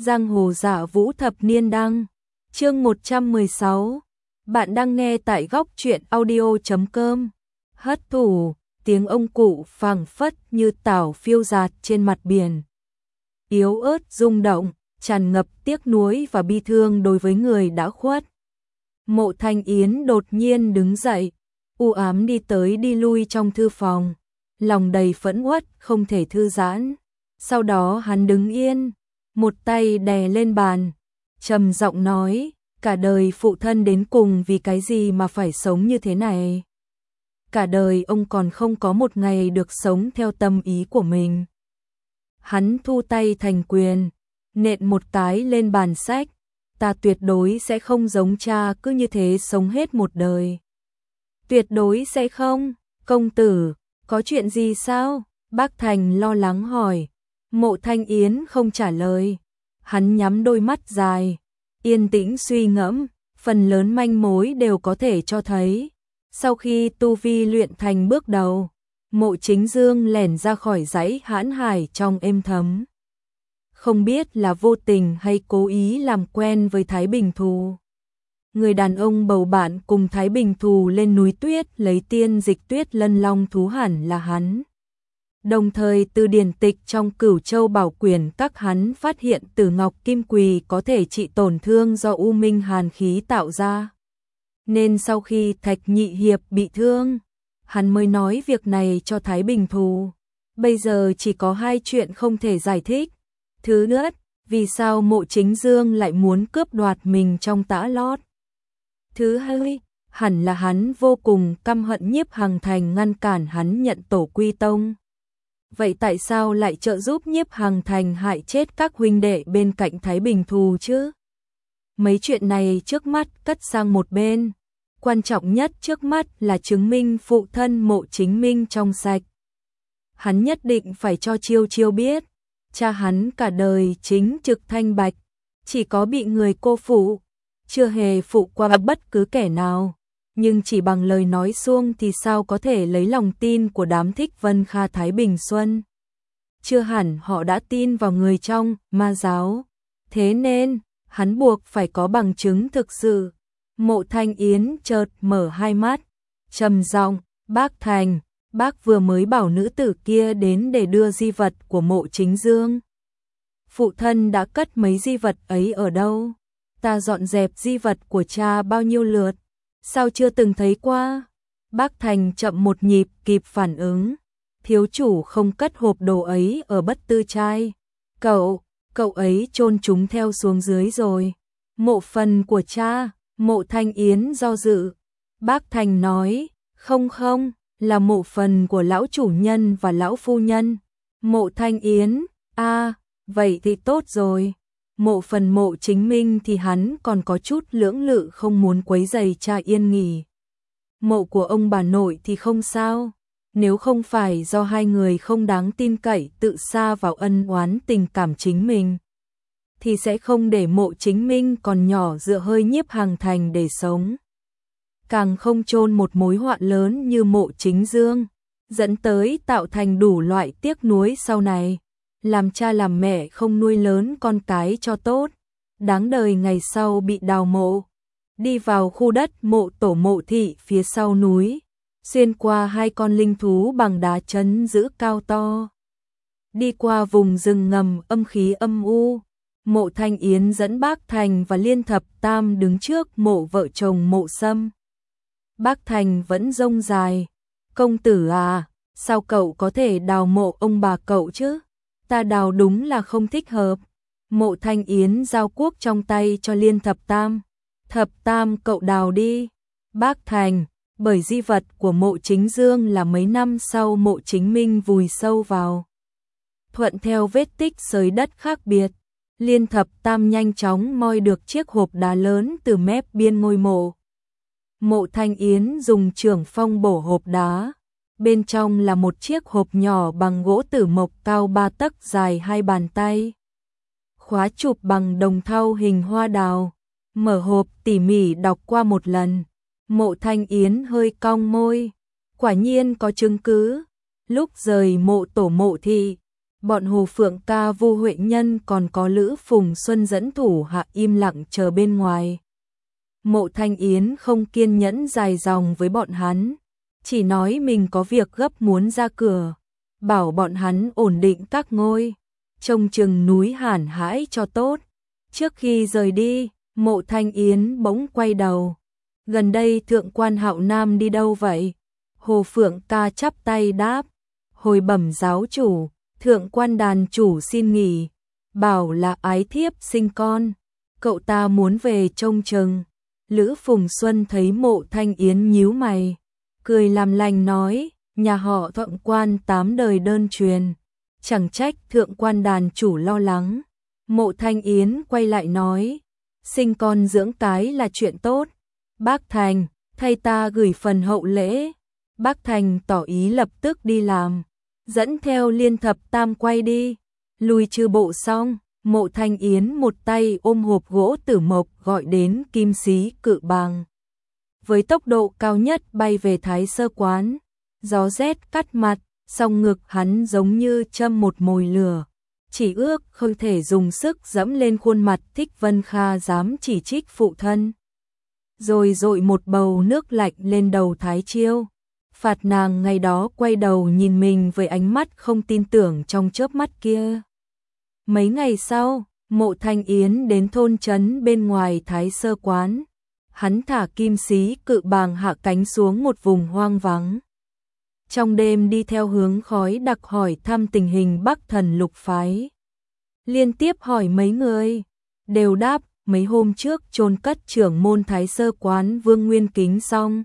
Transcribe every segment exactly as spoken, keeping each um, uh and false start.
Giang hồ giả vũ thập niên đăng, chương một trăm mười sáu. Bạn đang nghe tại góc truyện audio chấm com. Hất thủ, tiếng ông cụ phảng phất như tảo phiêu dạt trên mặt biển. Yếu ớt rung động, tràn ngập tiếc nuối và bi thương đối với người đã khuất. Mộ Thanh Yến đột nhiên đứng dậy, u ám đi tới đi lui trong thư phòng, lòng đầy phẫn uất không thể thư giãn. Sau đó hắn đứng yên, một tay đè lên bàn, trầm giọng nói, cả đời phụ thân đến cùng vì cái gì mà phải sống như thế này. Cả đời ông còn không có một ngày được sống theo tâm ý của mình. Hắn thu tay thành quyền, nện một cái lên bàn sách, ta tuyệt đối sẽ không giống cha cứ như thế sống hết một đời. Tuyệt đối sẽ không, công tử, có chuyện gì sao? Bác Thành lo lắng hỏi. Mộ Thanh Yến không trả lời. Hắn nhắm đôi mắt dài, yên tĩnh suy ngẫm, phần lớn manh mối đều có thể cho thấy. Sau khi tu vi luyện thành bước đầu, Mộ Chính Dương lẻn ra khỏi dãy hãn hải trong êm thấm. Không biết là vô tình hay cố ý làm quen với Thái Bình Thù. Người đàn ông bầu bạn cùng Thái Bình Thù lên núi tuyết lấy tiên dịch tuyết lân long thú hẳn là hắn. Đồng thời từ điển tịch trong Cửu Châu Bảo Quyển các hắn phát hiện Tử Ngọc Kim Quỳ có thể trị tổn thương do u minh hàn khí tạo ra. Nên sau khi Thạch Nhị Hiệp bị thương, hắn mới nói việc này cho Thái Bình Thù. Bây giờ chỉ có hai chuyện không thể giải thích. Thứ nhất, vì sao Mộ Chính Dương lại muốn cướp đoạt mình trong tã lót. Thứ hai, hẳn là hắn vô cùng căm hận Nhiếp Hằng Thành ngăn cản hắn nhận tổ quy tông. Vậy tại sao lại trợ giúp Nhiếp Hằng Thành hại chết các huynh đệ bên cạnh Thái Bình Thù chứ? Mấy chuyện này trước mắt cất sang một bên. Quan trọng nhất trước mắt là chứng minh phụ thân Mộ Chính Minh trong sạch. Hắn nhất định phải cho Chiêu Chiêu biết. Cha hắn cả đời chính trực thanh bạch. Chỉ có bị người cô phụ. Chưa hề phụ qua bất cứ kẻ nào. Nhưng chỉ bằng lời nói suông thì sao có thể lấy lòng tin của đám thích Vân Kha Thái Bình Xuân. Chưa hẳn họ đã tin vào người trong ma giáo. Thế nên, hắn buộc phải có bằng chứng thực sự. Mộ Thanh Yến chợt mở hai mắt, trầm giọng, bác Thành, bác vừa mới bảo nữ tử kia đến để đưa di vật của Mộ Chính Dương. Phụ thân đã cất mấy di vật ấy ở đâu? Ta dọn dẹp di vật của cha bao nhiêu lượt? Sao chưa từng thấy qua? Bác Thành chậm một nhịp kịp phản ứng. Thiếu chủ không cất hộp đồ ấy ở Bất Tư Trai. Cậu, cậu ấy chôn chúng theo xuống dưới rồi. Mộ phần của cha, Mộ Thanh Yến do dự. Bác Thành nói, không không, là mộ phần của lão chủ nhân và lão phu nhân. Mộ Thanh Yến, a à, vậy thì tốt rồi. Mộ phần Mộ Chính Minh thì hắn còn có chút lưỡng lự không muốn quấy rầy cha yên nghỉ. Mộ của ông bà nội thì không sao. Nếu không phải do hai người không đáng tin cậy tự sa vào ân oán tình cảm chính mình, thì sẽ không để Mộ Chính Minh còn nhỏ dựa hơi Nhiếp Hằng Thành để sống. Càng không chôn một mối họa lớn như Mộ Chính Dương, dẫn tới tạo thành đủ loại tiếc nuối sau này. Làm cha làm mẹ không nuôi lớn con cái cho tốt, đáng đời ngày sau bị đào mộ. Đi vào khu đất mộ tổ Mộ thị phía sau núi, xuyên qua hai con linh thú bằng đá chấn giữ cao to. Đi qua vùng rừng ngầm âm khí âm u, Mộ Thanh Yến dẫn Bác Thành và Liên Thập Tam đứng trước mộ vợ chồng Mộ Sâm. Bác Thành vẫn rông dài, công tử à, sao cậu có thể đào mộ ông bà cậu chứ? Ta đào đúng là không thích hợp. Mộ Thanh Yến giao cuốc trong tay cho Liên Thập Tam. Thập Tam cậu đào đi. Bác Thành, bởi di vật của Mộ Chính Dương là mấy năm sau Mộ Chính Minh vùi sâu vào. Thuận theo vết tích xới đất khác biệt, Liên Thập Tam nhanh chóng moi được chiếc hộp đá lớn từ mép biên ngôi mộ. Mộ Thanh Yến dùng chưởng phong bổ hộp đá. Bên trong là một chiếc hộp nhỏ bằng gỗ tử mộc cao ba tấc dài hai bàn tay. Khóa chụp bằng đồng thau hình hoa đào. Mở hộp tỉ mỉ đọc qua một lần. Mộ Thanh Yến hơi cong môi. Quả nhiên có chứng cứ. Lúc rời mộ tổ Mộ thị, bọn Hồ Phượng Ca, Vu Huệ Nhân còn có Lữ Phùng Xuân dẫn thủ hạ im lặng chờ bên ngoài. Mộ Thanh Yến không kiên nhẫn dài dòng với bọn hắn, chỉ nói mình có việc gấp muốn ra cửa, bảo bọn hắn ổn định các ngôi, trông chừng núi Hàn Hãi cho tốt. Trước khi rời đi, Mộ Thanh Yến bỗng quay đầu. Gần đây Thượng quan Hạo Nam đi đâu vậy? Hồ Phượng Ca chắp tay đáp. Hồi bẩm giáo chủ, Thượng quan đàn chủ xin nghỉ, bảo là ái thiếp sinh con, cậu ta muốn về trông chừng. Lữ Phùng Xuân thấy Mộ Thanh Yến nhíu mày, cười làm lành nói, nhà họ Thượng quan tám đời đơn truyền, chẳng trách Thượng quan đàn chủ lo lắng. Mộ Thanh Yến quay lại nói, sinh con dưỡng cái là chuyện tốt. Bác Thành, thay ta gửi phần hậu lễ. Bác Thành tỏ ý lập tức đi làm, dẫn theo Liên Thập Tam quay đi. Lùi trừ bộ xong, Mộ Thanh Yến một tay ôm hộp gỗ tử mộc gọi đến Kim Xí Cự Bàng. Với tốc độ cao nhất bay về Thái Sơ Quán, gió rét cắt mặt, song ngực hắn giống như châm một mồi lửa. Chỉ ước không thể dùng sức dẫm lên khuôn mặt Thích Vân Kha dám chỉ trích phụ thân. Rồi dội một bầu nước lạnh lên đầu Thái Chiêu, phạt nàng ngày đó quay đầu nhìn mình với ánh mắt không tin tưởng trong chớp mắt kia. Mấy ngày sau, Mộ Thanh Yến đến thôn trấn bên ngoài Thái Sơ Quán. Hắn thả Kim Xí Cự Bàng hạ cánh xuống một vùng hoang vắng. Trong đêm đi theo hướng khói đặc hỏi thăm tình hình Bắc Thần Lục phái. Liên tiếp hỏi mấy người, đều đáp mấy hôm trước chôn cất trưởng môn Thái Sơ Quán Vương Nguyên Kính xong.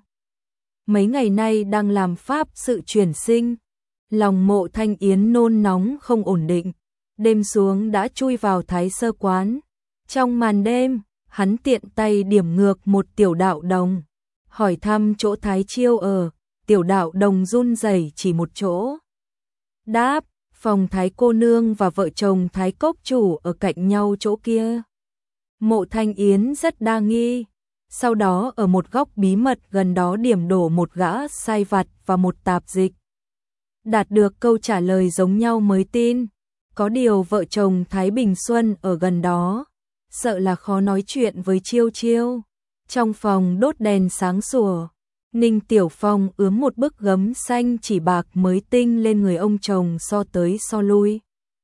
Mấy ngày nay đang làm pháp sự chuyển sinh. Lòng Mộ Thanh Yến nôn nóng không ổn định, đêm xuống đã chui vào Thái Sơ Quán. Trong màn đêm, hắn tiện tay điểm ngược một tiểu đạo đồng, hỏi thăm chỗ Thái Chiêu ở. Tiểu đạo đồng run rẩy chỉ một chỗ. Đáp, phòng Thái cô nương và vợ chồng Thái cốc chủ ở cạnh nhau chỗ kia. Mộ Thanh Yến rất đa nghi. Sau đó ở một góc bí mật gần đó điểm đổ một gã sai vặt và một tạp dịch. Đạt được câu trả lời giống nhau mới tin. Có điều vợ chồng Thái Bình Xuân ở gần đó, sợ là khó nói chuyện với Chiêu Chiêu. Trong phòng đốt đèn sáng sủa, Ninh Tiểu Phong ướm một bức gấm xanh chỉ bạc mới tinh lên người ông chồng so tới so lui.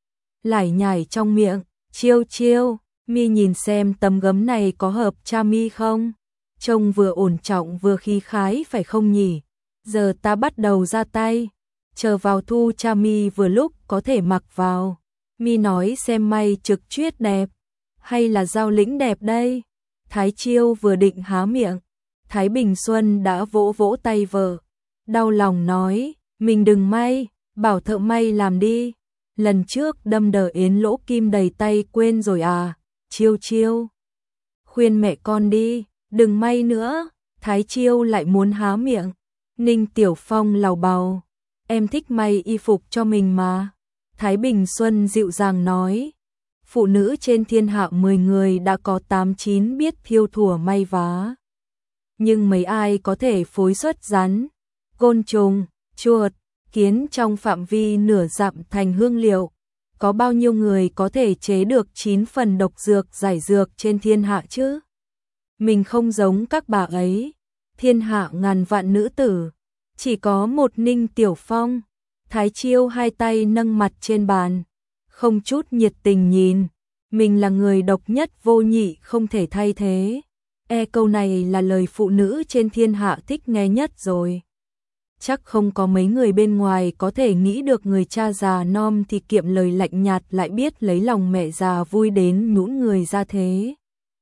Lải nhải trong miệng, Chiêu Chiêu, mi nhìn xem tấm gấm này có hợp cha mi không? Trông vừa ổn trọng vừa khí khái phải không nhỉ? Giờ ta bắt đầu ra tay, chờ vào thu cha mi vừa lúc có thể mặc vào. Mi nói xem may trực chuyết đẹp, hay là giao lĩnh đẹp đây? Thái Chiêu vừa định há miệng, Thái Bình Xuân đã vỗ vỗ tay vợ, đau lòng nói, mình đừng may, bảo thợ may làm đi. Lần trước đâm đờ yến lỗ kim đầy tay quên rồi à? Chiêu Chiêu, khuyên mẹ con đi, đừng may nữa. Thái Chiêu lại muốn há miệng. Ninh Tiểu Phong lầu bầu, em thích may y phục cho mình mà. Thái Bình Xuân dịu dàng nói, phụ nữ trên thiên hạ mười người đã có tám chín biết thiêu thùa may vá. Nhưng mấy ai có thể phối xuất rắn, côn trùng, chuột, kiến trong phạm vi nửa dặm thành hương liệu. Có bao nhiêu người có thể chế được chín phần độc dược giải dược trên thiên hạ chứ? Mình không giống các bà ấy, thiên hạ ngàn vạn nữ tử, chỉ có một Ninh Tiểu Phong. Thái Chiêu hai tay nâng mặt trên bàn, không chút nhiệt tình nhìn, mình là người độc nhất vô nhị không thể thay thế. E câu này là lời phụ nữ trên thiên hạ thích nghe nhất rồi. Chắc không có mấy người bên ngoài có thể nghĩ được người cha già non thì kiệm lời lạnh nhạt lại biết lấy lòng mẹ già vui đến nhũn người ra thế.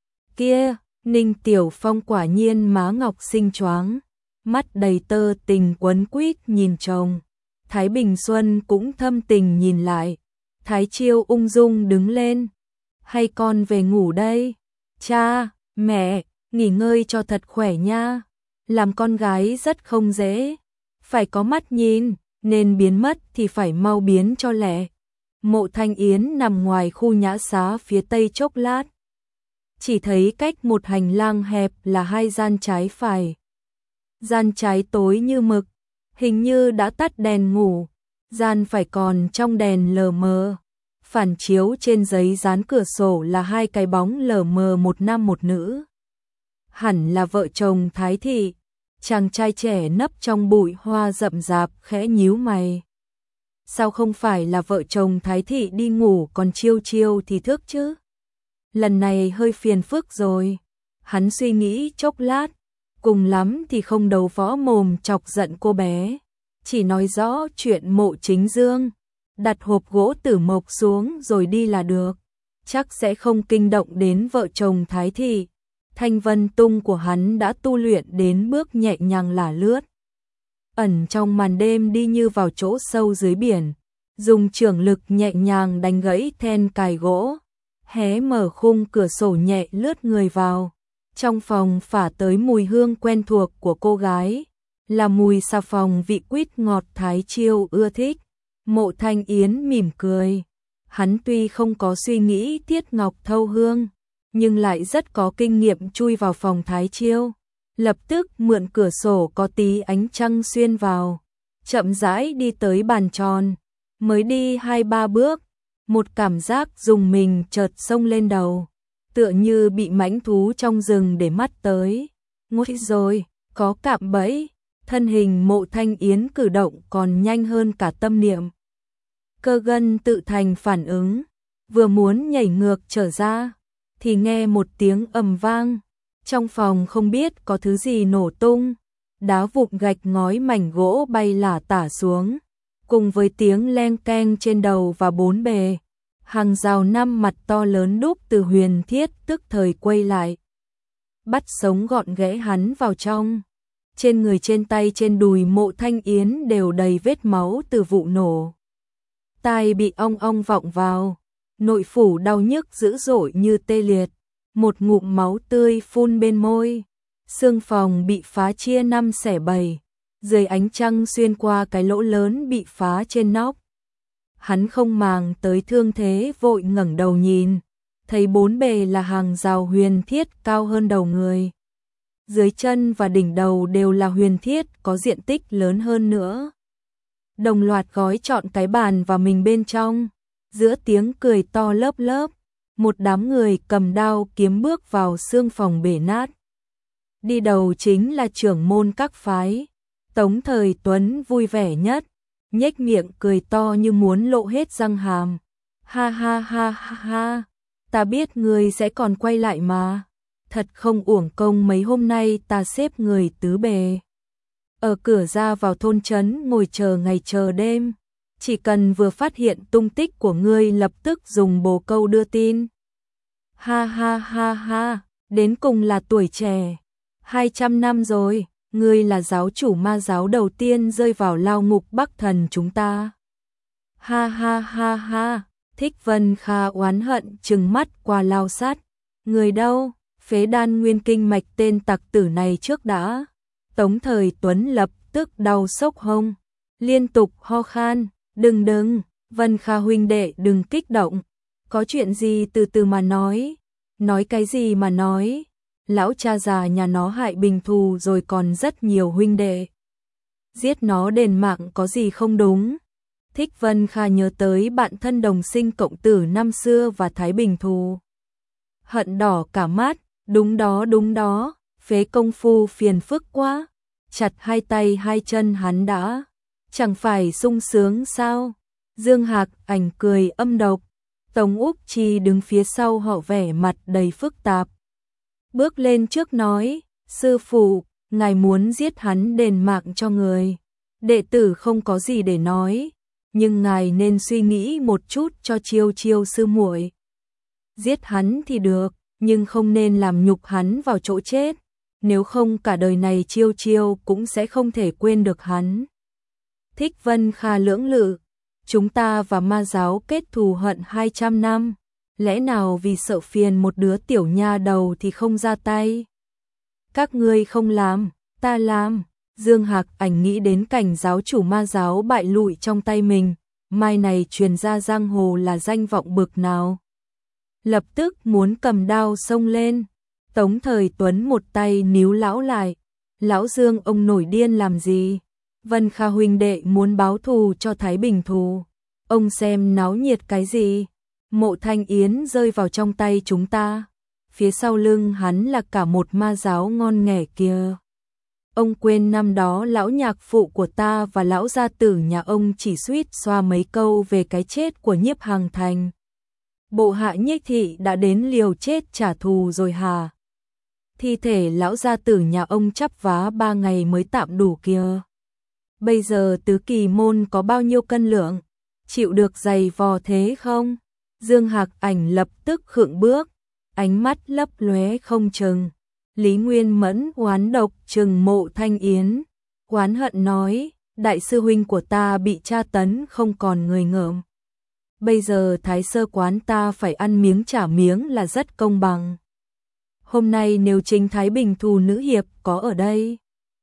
Kia, Ninh Tiểu Phong quả nhiên má ngọc xinh choáng, mắt đầy tơ tình quấn quýt nhìn chồng. Thái Bình Xuân cũng thâm tình nhìn lại. Thái Chiêu ung dung đứng lên. Hay con về ngủ đây? Cha, mẹ, nghỉ ngơi cho thật khỏe nha. Làm con gái rất không dễ. Phải có mắt nhìn, nên biến mất thì phải mau biến cho lẹ. Mộ Thanh Yến nằm ngoài khu nhã xá phía tây chốc lát. Chỉ thấy cách một hành lang hẹp là hai gian trái phải. Gian trái tối như mực, hình như đã tắt đèn ngủ. Gian phải còn trong đèn lờ mờ. Phản chiếu trên giấy dán cửa sổ là hai cái bóng lờ mờ, một nam một nữ. Hẳn là vợ chồng Thái thị. Chàng trai trẻ nấp trong bụi hoa rậm rạp khẽ nhíu mày. Sao không phải là vợ chồng Thái thị đi ngủ còn Chiêu Chiêu thì thức chứ? Lần này hơi phiền phức rồi. Hắn suy nghĩ chốc lát, cùng lắm thì không đầu võ mồm chọc giận cô bé. Chỉ nói rõ chuyện Mộ Chính Dương, đặt hộp gỗ tử mộc xuống rồi đi là được. Chắc sẽ không kinh động đến vợ chồng Thái thị. Thanh vân tung của hắn đã tu luyện đến bước nhẹ nhàng lả lướt. Ẩn trong màn đêm đi như vào chỗ sâu dưới biển. Dùng trường lực nhẹ nhàng đánh gãy then cài gỗ. Hé mở khung cửa sổ nhẹ lướt người vào. Trong phòng phả tới mùi hương quen thuộc của cô gái. Là mùi xà phòng vị quýt ngọt Thái Chiêu ưa thích. Mộ Thanh Yến mỉm cười. Hắn tuy không có suy nghĩ Tiết Ngọc thâu hương, nhưng lại rất có kinh nghiệm chui vào phòng Thái Chiêu. Lập tức mượn cửa sổ có tí ánh trăng xuyên vào. Chậm rãi đi tới bàn tròn. Mới đi hai ba bước, một cảm giác rùng mình chợt xông lên đầu. Tựa như bị mãnh thú trong rừng để mắt tới. Ngôi rồi, có cạm bẫy. Thân hình Mộ Thanh Yến cử động còn nhanh hơn cả tâm niệm. Cơ gân tự thành phản ứng. Vừa muốn nhảy ngược trở ra, thì nghe một tiếng ầm vang. Trong phòng không biết có thứ gì nổ tung. Đá vụn gạch ngói mảnh gỗ bay lả tả xuống. Cùng với tiếng leng keng trên đầu và bốn bề. Hàng rào năm mặt to lớn đúc từ huyền thiết tức thời quay lại. Bắt sống gọn ghẽ hắn vào trong. Trên người, trên tay, trên đùi Mộ Thanh Yến đều đầy vết máu từ vụ nổ. Tai bị ong ong vọng vào. Nội phủ đau nhức dữ dội như tê liệt. Một ngụm máu tươi phun bên môi. Xương phòng bị phá chia năm xẻ bảy. Dưới ánh trăng xuyên qua cái lỗ lớn bị phá trên nóc. Hắn không màng tới thương thế, vội ngẩng đầu nhìn. Thấy bốn bề là hàng rào huyền thiết cao hơn đầu người. Dưới chân và đỉnh đầu đều là huyền thiết có diện tích lớn hơn nữa. Đồng loạt gói trọn cái bàn vào mình bên trong. Giữa tiếng cười to lớp lớp, một đám người cầm đao kiếm bước vào xương phòng bể nát. Đi đầu chính là trưởng môn các phái. Tống Thời Tuấn vui vẻ nhất, nhếch miệng cười to như muốn lộ hết răng hàm. Ha ha ha ha ha, ta biết ngươi sẽ còn quay lại mà. Thật không uổng công mấy hôm nay ta xếp người tứ bề. Ở cửa ra vào thôn trấn ngồi chờ ngày chờ đêm. Chỉ cần vừa phát hiện tung tích của ngươi lập tức dùng bồ câu đưa tin. Ha ha ha ha, đến cùng là tuổi trẻ. Hai trăm năm rồi, ngươi là giáo chủ ma giáo đầu tiên rơi vào lao ngục Bắc Thần chúng ta. Ha ha ha ha, Thích Vân Kha oán hận trừng mắt qua lao sát. Người đâu, phế đan nguyên kinh mạch tên tặc tử này trước đã. Tống Thời Tuấn lập tức đau sốc hông, liên tục ho khan. Đừng đừng, Vân Kha huynh đệ đừng kích động. Có chuyện gì từ từ mà nói. Nói cái gì mà nói. Lão cha già nhà nó hại Bình Thù rồi còn rất nhiều huynh đệ. Giết nó đền mạng có gì không đúng. Thích Vân Kha nhớ tới bạn thân đồng sinh cộng tử năm xưa và Thái Bình Thù. Hận đỏ cả mắt, đúng đó đúng đó, phế công phu phiền phức quá. Chặt hai tay hai chân hắn đã. Chẳng phải sung sướng sao? Dương Hạc Ảnh cười âm độc. Tống Úc Chi đứng phía sau họ vẻ mặt đầy phức tạp. Bước lên trước nói, sư phụ, ngài muốn giết hắn đền mạng cho người. Đệ tử không có gì để nói, nhưng ngài nên suy nghĩ một chút cho Chiêu Chiêu sư muội. Giết hắn thì được, nhưng không nên làm nhục hắn vào chỗ chết. Nếu không cả đời này Chiêu Chiêu cũng sẽ không thể quên được hắn. Thích Vân Kha lưỡng lự, chúng ta và ma giáo kết thù hận hai trăm năm, lẽ nào vì sợ phiền một đứa tiểu nha đầu thì không ra tay? Các ngươi không làm, ta làm. Dương Hạc Ảnh nghĩ đến cảnh giáo chủ ma giáo bại lụi trong tay mình, mai này truyền ra giang hồ là danh vọng bực nào. Lập tức muốn cầm đao xông lên. Tống Thời Tuấn một tay níu lão lại. Lão Dương ông nổi điên làm gì? Vân Kha huynh đệ muốn báo thù cho Thái Bình Thù. Ông xem náo nhiệt cái gì? Mộ Thanh Yến rơi vào trong tay chúng ta. Phía sau lưng hắn là cả một ma giáo ngon nghẻ kia. Ông quên năm đó lão nhạc phụ của ta và lão gia tử nhà ông chỉ suýt xoa mấy câu về cái chết của Nhiếp Hằng Thành. Bộ hạ Nhiếp thị đã đến liều chết trả thù rồi hả? Thi thể lão gia tử nhà ông chắp vá ba ngày mới tạm đủ kia. Bây giờ tứ kỳ môn có bao nhiêu cân lượng? Chịu được giày vò thế không? Dương Hạc Ảnh lập tức khựng bước, ánh mắt lấp lóe không chừng. Lý Nguyên Mẫn oán độc trừng Mộ Thanh Yến, oán hận nói, đại sư huynh của ta bị tra tấn không còn người ngợm. Bây giờ thái sơ quán ta phải ăn miếng trả miếng là rất công bằng. Hôm nay nếu chính Thái Bình Thù nữ hiệp có ở đây,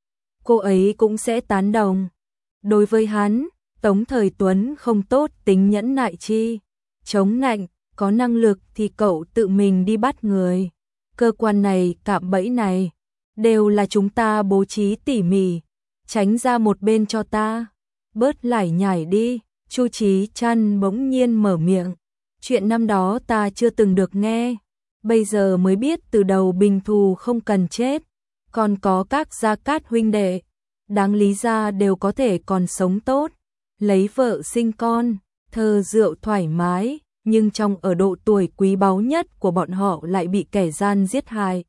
cô ấy cũng sẽ tán đồng. Đối với hắn, Tống Thời Tuấn không tốt tính nhẫn nại chi, chống nạnh, có năng lực thì cậu tự mình đi bắt người. Cơ quan này, cạm bẫy này, đều là chúng ta bố trí tỉ mỉ, tránh ra một bên cho ta. Bớt lải nhải đi, Chu Chí Trăn bỗng nhiên mở miệng. Chuyện năm đó ta chưa từng được nghe, bây giờ mới biết từ đầu Bình Thù không cần chết, còn có các gia cát huynh đệ, đáng lý ra đều có thể còn sống tốt, lấy vợ sinh con, thơ rượu thoải mái, nhưng trong ở độ tuổi quý báu nhất của bọn họ lại bị kẻ gian giết hại.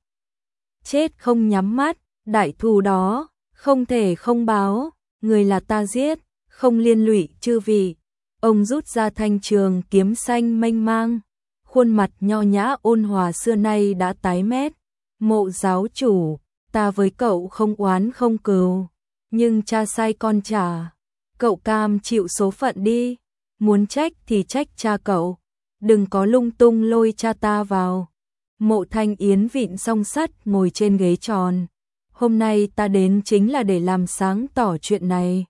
Chết không nhắm mắt, đại thù đó, không thể không báo, người là ta giết, không liên lụy chư vị. Ông rút ra thanh trường kiếm xanh mênh mang, khuôn mặt nho nhã ôn hòa xưa nay đã tái mét. Mộ giáo chủ, ta với cậu không oán không cừu, nhưng cha sai con trả, cậu cam chịu số phận đi, muốn trách thì trách cha cậu, đừng có lung tung lôi cha ta vào. Mộ Thanh Yến vịn song sắt ngồi trên ghế tròn, hôm nay ta đến chính là để làm sáng tỏ chuyện này.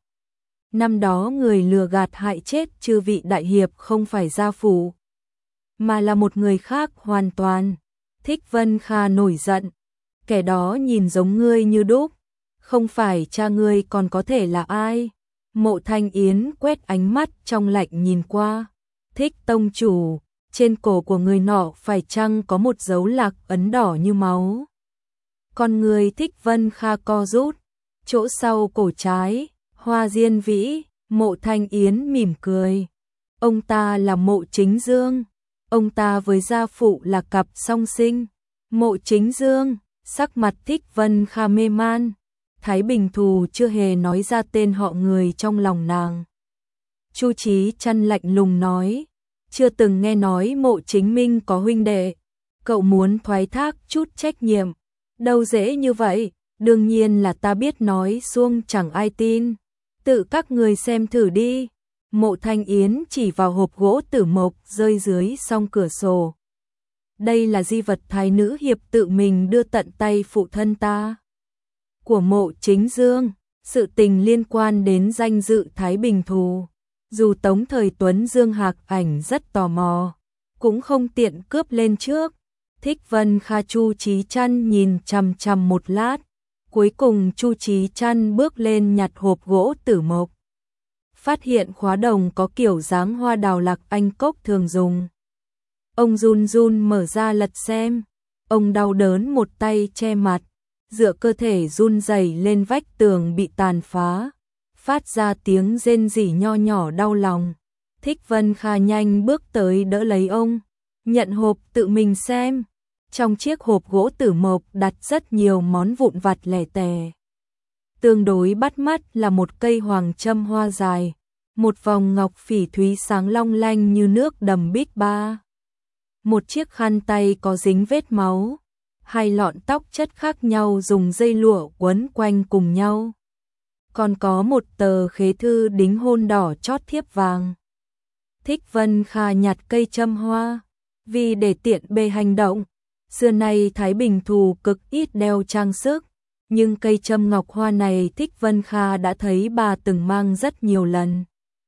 Năm đó người lừa gạt hại chết chư vị đại hiệp không phải gia phủ, mà là một người khác hoàn toàn. Thích Vân Kha nổi giận, kẻ đó nhìn giống ngươi như đúc, không phải cha ngươi còn có thể là ai? Mộ Thanh Yến quét ánh mắt trong lạnh nhìn qua. Thích tông chủ, trên cổ của người nọ phải chăng có một dấu lạc ấn đỏ như máu? Con người Thích Vân Kha co rút, chỗ sau cổ trái, hoa diên vĩ. Mộ Thanh Yến mỉm cười. Ông ta là Mộ Chính Dương, ông ta với gia phụ là cặp song sinh. Mộ Chính Dương, sắc mặt Thích Vân Kha mê man. Thái Bình Thù chưa hề nói ra tên họ người trong lòng nàng. Chu Chí Trăn lạnh lùng nói, chưa từng nghe nói Mộ Chính Minh có huynh đệ, cậu muốn thoái thác chút trách nhiệm, đâu dễ như vậy, đương nhiên là ta biết nói suông chẳng ai tin, tự các người xem thử đi. Mộ Thanh Yến chỉ vào hộp gỗ tử mộc rơi dưới song cửa sổ. Đây là di vật thái nữ hiệp tự mình đưa tận tay phụ thân ta. Của Mộ Chính Dương, sự tình liên quan đến danh dự Thái Bình Thù. Dù Tống Thời Tuấn Dương Hạc Ảnh rất tò mò, cũng không tiện cướp lên trước. Thích Vân Kha Chu Chí Trăn nhìn chằm chằm một lát, cuối cùng Chu Chí Trăn bước lên nhặt hộp gỗ tử mộc. Phát hiện khóa đồng có kiểu dáng hoa đào Lạc Anh cốc thường dùng. Ông run run mở ra lật xem, ông đau đớn một tay che mặt, dựa cơ thể run rẩy lên vách tường bị tàn phá, phát ra tiếng rên rỉ nho nhỏ đau lòng. Thích Vân Kha nhanh bước tới đỡ lấy ông, nhận hộp tự mình xem. Trong chiếc hộp gỗ tử mộc đặt rất nhiều món vụn vặt lẻ tẻ. Tương đối bắt mắt là một cây hoàng châm hoa dài, một vòng ngọc phỉ thúy sáng long lanh như nước đầm bích ba, một chiếc khăn tay có dính vết máu, hai lọn tóc chất khác nhau dùng dây lụa quấn quanh cùng nhau. Còn có một tờ khế thư đính hôn đỏ chót thiếp vàng. Thích Vân Kha nhặt cây châm hoa, vì để tiện bề hành động. Xưa nay Thái Bình Thù cực ít đeo trang sức, nhưng cây châm ngọc hoa này Thích Vân Kha đã thấy bà từng mang rất nhiều lần.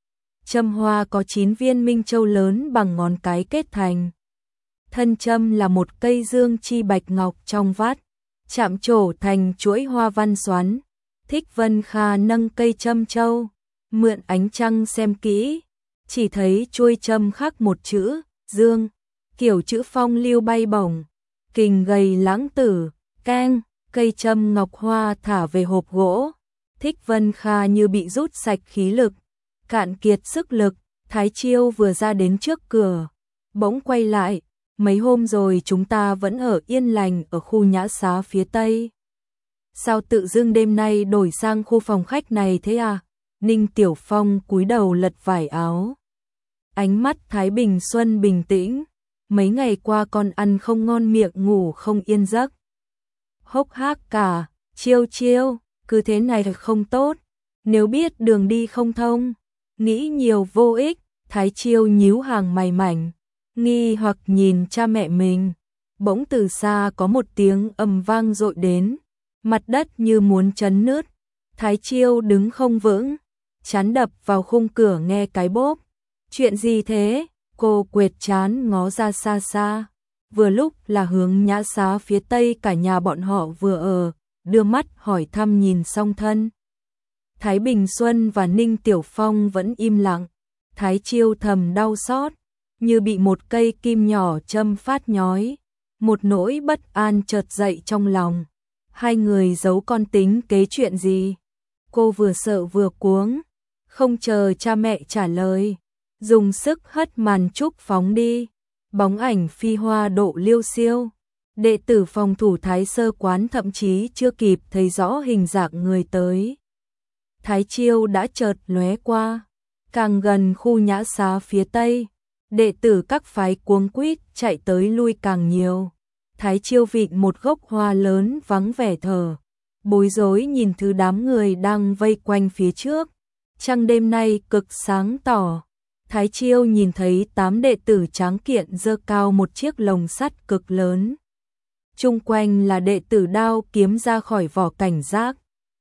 Châm hoa có chín viên minh châu lớn bằng ngón cái kết thành. Thân châm là một cây dương chi bạch ngọc trong vát, chạm trổ thành chuỗi hoa văn xoắn. Thích Vân Kha nâng cây châm châu, mượn ánh trăng xem kỹ, chỉ thấy chuôi châm khắc một chữ, dương, kiểu chữ phong lưu bay bổng, kình gầy lãng tử, keng, cây châm ngọc hoa thả về hộp gỗ. Thích Vân Kha như bị rút sạch khí lực, cạn kiệt sức lực, Thái Chiêu vừa ra đến trước cửa, bỗng quay lại, mấy hôm rồi chúng ta vẫn ở yên lành ở khu nhã xá phía Tây. Sao tự dưng đêm nay đổi sang khu phòng khách này thế à? Ninh Tiểu Phong cúi đầu lật vải áo. Ánh mắt Thái Bình Xuân bình tĩnh, mấy ngày qua con ăn không ngon miệng ngủ không yên giấc. Hốc hác cả, Chiêu Chiêu, cứ thế này thật không tốt, nếu biết đường đi không thông, nghĩ nhiều vô ích. Thái Chiêu nhíu hàng mày mảnh, nghi hoặc nhìn cha mẹ mình, bỗng từ xa có một tiếng ầm vang dội đến, mặt đất như muốn chấn nứt. Thái Chiêu đứng không vững, chán đập vào khung cửa nghe cái bốp. Chuyện gì thế? Cô quệt chán ngó ra xa xa, vừa lúc là hướng nhã xá phía Tây cả nhà bọn họ vừa ở, đưa mắt hỏi thăm nhìn song thân. Thái Bình Xuân và Ninh Tiểu Phong vẫn im lặng. Thái Chiêu thầm đau xót, như bị một cây kim nhỏ châm phát nhói, một nỗi bất an chợt dậy trong lòng. Hai người giấu con tính kế chuyện gì? Cô vừa sợ vừa cuống, không chờ cha mẹ trả lời, dùng sức hất màn trúc phóng đi. Bóng ảnh phi hoa độ liêu xiêu, đệ tử phòng thủ Thái Sơ quán thậm chí chưa kịp thấy rõ hình dạng người tới. Thái Chiêu đã chợt lóe qua. Càng gần khu nhã xá phía Tây, đệ tử các phái cuống quýt chạy tới lui càng nhiều. Thái Chiêu vịn một gốc hoa lớn vắng vẻ thở, bối rối nhìn thứ đám người đang vây quanh phía trước. Trăng đêm nay cực sáng tỏ. Thái Chiêu nhìn thấy tám đệ tử tráng kiện giơ cao một chiếc lồng sắt cực lớn. Chung quanh là đệ tử đao kiếm ra khỏi vỏ cảnh giác,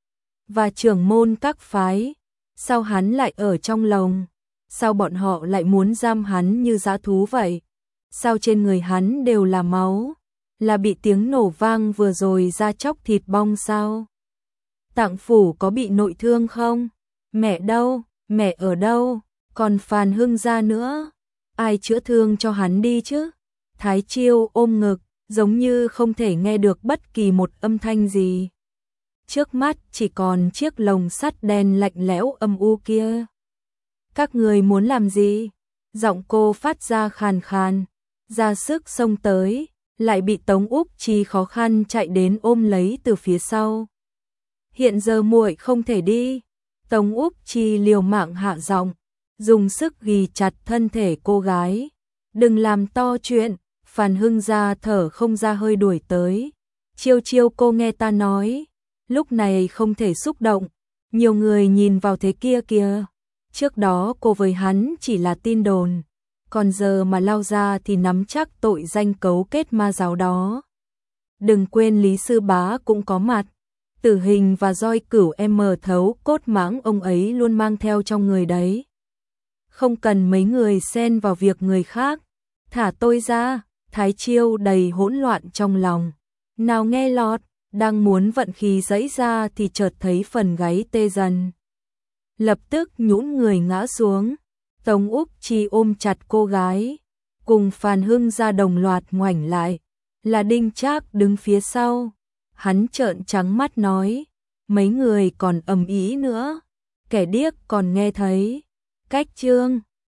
và trưởng môn các phái. Sao hắn lại ở trong lồng? Sao bọn họ lại muốn giam hắn như dã thú vậy? Sao trên người hắn đều là máu? Là bị tiếng nổ vang vừa rồi ra chóc thịt bong sao? Tạng phủ có bị nội thương không? Mẹ đâu? Mẹ ở đâu? Còn Phàn Hưng gia nữa? Ai chữa thương cho hắn đi chứ? Thái Chiêu ôm ngực, giống như không thể nghe được bất kỳ một âm thanh gì. Trước mắt chỉ còn chiếc lồng sắt đen lạnh lẽo âm u kia. Các người muốn làm gì? Giọng cô phát ra khàn khàn, ra sức xông tới, lại bị Tống Úc Chi khó khăn chạy đến ôm lấy từ phía sau. Hiện giờ muội không thể đi. Tống Úc Chi liều mạng hạ giọng, dùng sức ghì chặt thân thể cô gái. Đừng làm to chuyện. Phàn Hưng gia thở không ra hơi đuổi tới. Chiêu Chiêu, cô nghe ta nói, lúc này không thể xúc động, nhiều người nhìn vào thế kia kìa. Trước đó cô với hắn chỉ là tin đồn, còn giờ mà lao ra thì nắm chắc tội danh cấu kết ma giáo đó. Đừng quên Lý Sư Bá cũng có mặt, tử hình và roi cửu em thấu cốt mãng ông ấy luôn mang theo trong người đấy. Không cần mấy người xen vào việc người khác, thả tôi ra. Thái Chiêu đầy hỗn loạn trong lòng, nào nghe lọt, đang muốn vận khí giãy ra thì chợt thấy phần gáy tê dần. Lập tức nhũn người ngã xuống. Tống Úc Chi ôm chặt cô gái, cùng Phàn Hưng gia đồng loạt ngoảnh lại, là Đinh Trác đứng phía sau. Hắn trợn trắng mắt nói, mấy người còn ầm ĩ nữa, kẻ điếc còn nghe thấy. Cách chương